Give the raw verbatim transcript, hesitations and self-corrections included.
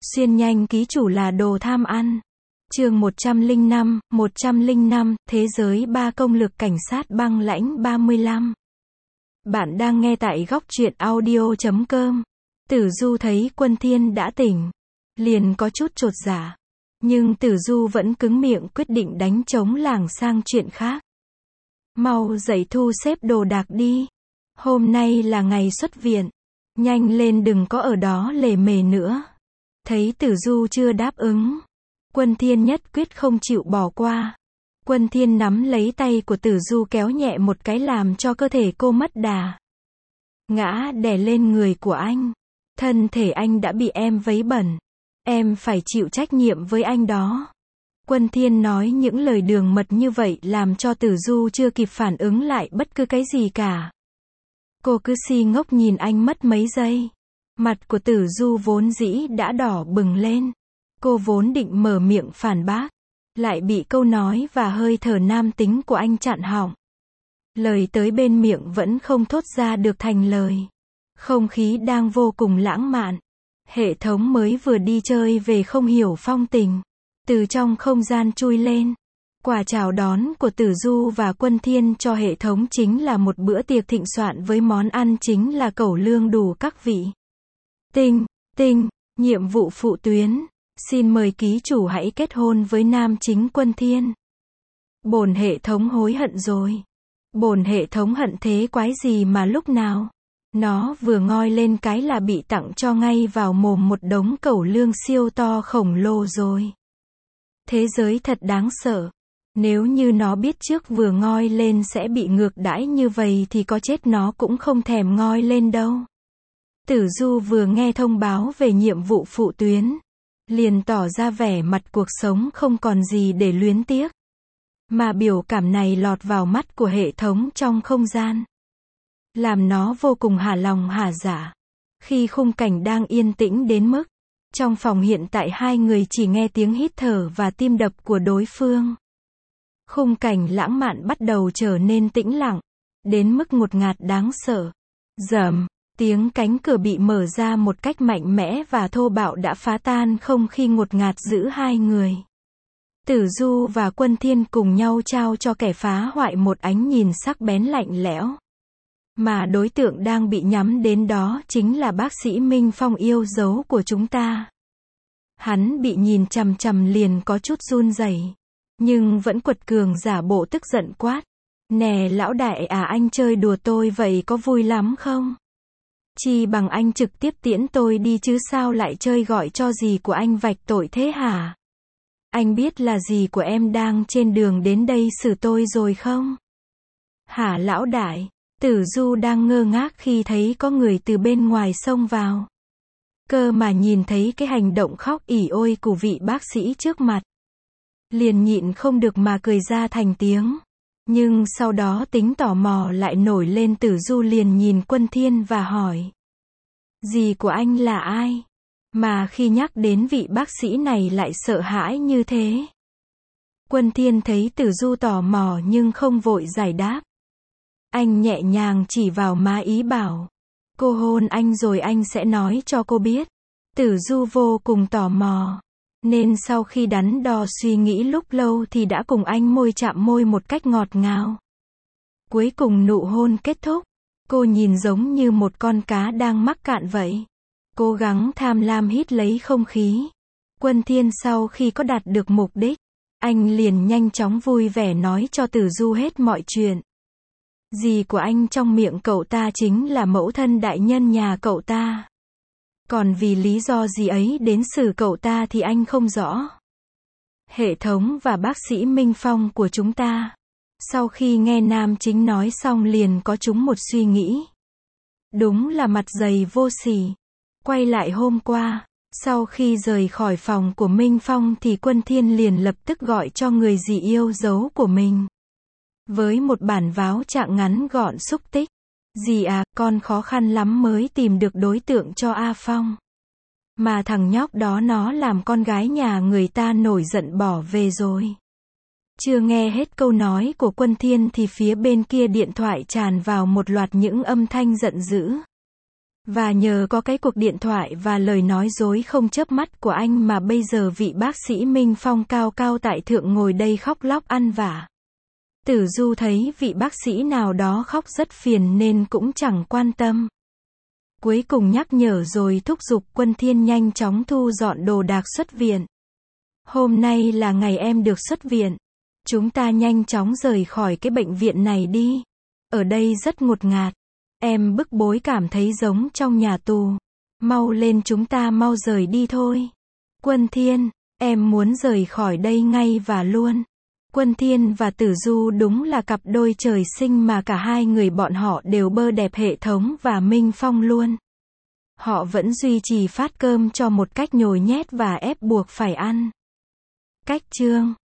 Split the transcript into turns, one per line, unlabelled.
Xuyên nhanh ký chủ là đồ tham ăn. Chương một trăm lẻ năm, một trăm lẻ năm, Thế giới ba công lực cảnh sát băng lãnh ba mươi lăm. Bạn đang nghe tại góc truyện audio chấm com. Tử Du thấy Quân Thiên đã tỉnh, liền có chút chột dạ. Nhưng Tử Du vẫn cứng miệng quyết định đánh trống lảng sang chuyện khác. Mau dậy thu xếp đồ đạc đi. Hôm nay là ngày xuất viện. Nhanh lên đừng có ở đó lề mề nữa. Thấy Tử Du chưa đáp ứng, Quân Thiên nhất quyết không chịu bỏ qua. Quân Thiên nắm lấy tay của Tử Du kéo nhẹ một cái làm cho cơ thể cô mất đà. Ngã đè lên người của anh. Thân thể anh đã bị em vấy bẩn. Em phải chịu trách nhiệm với anh đó. Quân Thiên nói những lời đường mật như vậy làm cho Tử Du chưa kịp phản ứng lại bất cứ cái gì cả. Cô cứ si ngốc nhìn anh mất mấy giây. Mặt của Tử Du vốn dĩ đã đỏ bừng lên. Cô vốn định mở miệng phản bác, lại bị câu nói và hơi thở nam tính của anh chặn họng. Lời tới bên miệng vẫn không thốt ra được thành lời. Không khí đang vô cùng lãng mạn. Hệ thống mới vừa đi chơi về không hiểu phong tình. Từ trong không gian chui lên. Quà chào đón của Tử Du và Quân Thiên cho hệ thống chính là một bữa tiệc thịnh soạn với món ăn chính là cẩu lương đủ các vị. Tinh, tinh, nhiệm vụ phụ tuyến. Xin mời ký chủ hãy kết hôn với nam chính Quân Thiên. Bổn hệ thống hối hận rồi. Bổn hệ thống hận thế quái gì mà lúc nào nó vừa ngoi lên cái là bị tặng cho ngay vào mồm một đống cẩu lương siêu to khổng lồ rồi. Thế giới thật đáng sợ. Nếu như nó biết trước vừa ngoi lên sẽ bị ngược đãi như vậy thì có chết nó cũng không thèm ngoi lên đâu. Tử Du vừa nghe thông báo về nhiệm vụ phụ tuyến, liền tỏ ra vẻ mặt cuộc sống không còn gì để luyến tiếc. Mà biểu cảm này lọt vào mắt của hệ thống trong không gian, làm nó vô cùng hả lòng hả dạ. Khi khung cảnh đang yên tĩnh đến mức, trong phòng hiện tại hai người chỉ nghe tiếng hít thở và tim đập của đối phương. Khung cảnh lãng mạn bắt đầu trở nên tĩnh lặng, đến mức ngột ngạt đáng sợ. Rầm, tiếng cánh cửa bị mở ra một cách mạnh mẽ và thô bạo đã phá tan không khí ngột ngạt giữa hai người. Tử Du và Quân Thiên cùng nhau trao cho kẻ phá hoại một ánh nhìn sắc bén lạnh lẽo. Mà đối tượng đang bị nhắm đến đó chính là bác sĩ Minh Phong yêu dấu của chúng ta. Hắn bị nhìn chằm chằm liền có chút run rẩy, nhưng vẫn quật cường giả bộ tức giận quát. Nè lão đại à, anh chơi đùa tôi vậy có vui lắm không? Chi bằng anh trực tiếp tiễn tôi đi chứ sao lại chơi gọi cho gì của anh vạch tội thế hả? Anh biết là gì của em đang trên đường đến đây xử tôi rồi không? Hả lão đại? Tử Du đang ngơ ngác khi thấy có người từ bên ngoài xông vào. Cơ mà nhìn thấy cái hành động khóc ỉ ôi của vị bác sĩ trước mặt, liền nhịn không được mà cười ra thành tiếng. Nhưng sau đó tính tò mò lại nổi lên. Tử Du liền nhìn Quân Thiên và hỏi. Dì của anh là ai? Mà khi nhắc đến vị bác sĩ này lại sợ hãi như thế. Quân Thiên thấy Tử Du tò mò nhưng không vội giải đáp. Anh nhẹ nhàng chỉ vào má ý bảo. Cô hôn anh rồi anh sẽ nói cho cô biết. Tử Du vô cùng tò mò, nên sau khi đắn đo suy nghĩ lúc lâu thì đã cùng anh môi chạm môi một cách ngọt ngào. Cuối cùng nụ hôn kết thúc. Cô nhìn giống như một con cá đang mắc cạn vậy. Cố gắng tham lam hít lấy không khí. Quân Thiên sau khi có đạt được mục đích, anh liền nhanh chóng vui vẻ nói cho Tử Du hết mọi chuyện. Dì của anh trong miệng cậu ta chính là mẫu thân đại nhân nhà cậu ta. Còn vì lý do gì ấy đến xử cậu ta thì anh không rõ. Hệ thống và bác sĩ Minh Phong của chúng ta, sau khi nghe nam chính nói xong liền có chúng một suy nghĩ. Đúng là mặt dày vô sỉ. Quay lại hôm qua, sau khi rời khỏi phòng của Minh Phong thì Quân Thiên liền lập tức gọi cho người dì yêu dấu của mình. Với một bản váo trạng ngắn gọn xúc tích. Dì à, con khó khăn lắm mới tìm được đối tượng cho A Phong. Mà thằng nhóc đó nó làm con gái nhà người ta nổi giận bỏ về rồi. Chưa nghe hết câu nói của Quân Thiên thì phía bên kia điện thoại tràn vào một loạt những âm thanh giận dữ. Và nhờ có cái cuộc điện thoại và lời nói dối không chớp mắt của anh mà bây giờ vị bác sĩ Minh Phong cao cao tại thượng ngồi đây khóc lóc ăn vả. Tử Du thấy vị bác sĩ nào đó khóc rất phiền nên cũng chẳng quan tâm. Cuối cùng nhắc nhở rồi thúc giục Quân Thiên nhanh chóng thu dọn đồ đạc xuất viện. Hôm nay là ngày em được xuất viện. Chúng ta nhanh chóng rời khỏi cái bệnh viện này đi. Ở đây rất ngột ngạt. Em bức bối cảm thấy giống trong nhà tù. Mau lên, chúng ta mau rời đi thôi. Quân Thiên, em muốn rời khỏi đây ngay và luôn. Quân Thiên và Tử Du đúng là cặp đôi trời sinh mà cả hai người bọn họ đều bơ đẹp hệ thống và Minh Phong luôn. Họ vẫn duy trì phát cơm cho một cách nhồi nhét và ép buộc phải ăn. Cách chương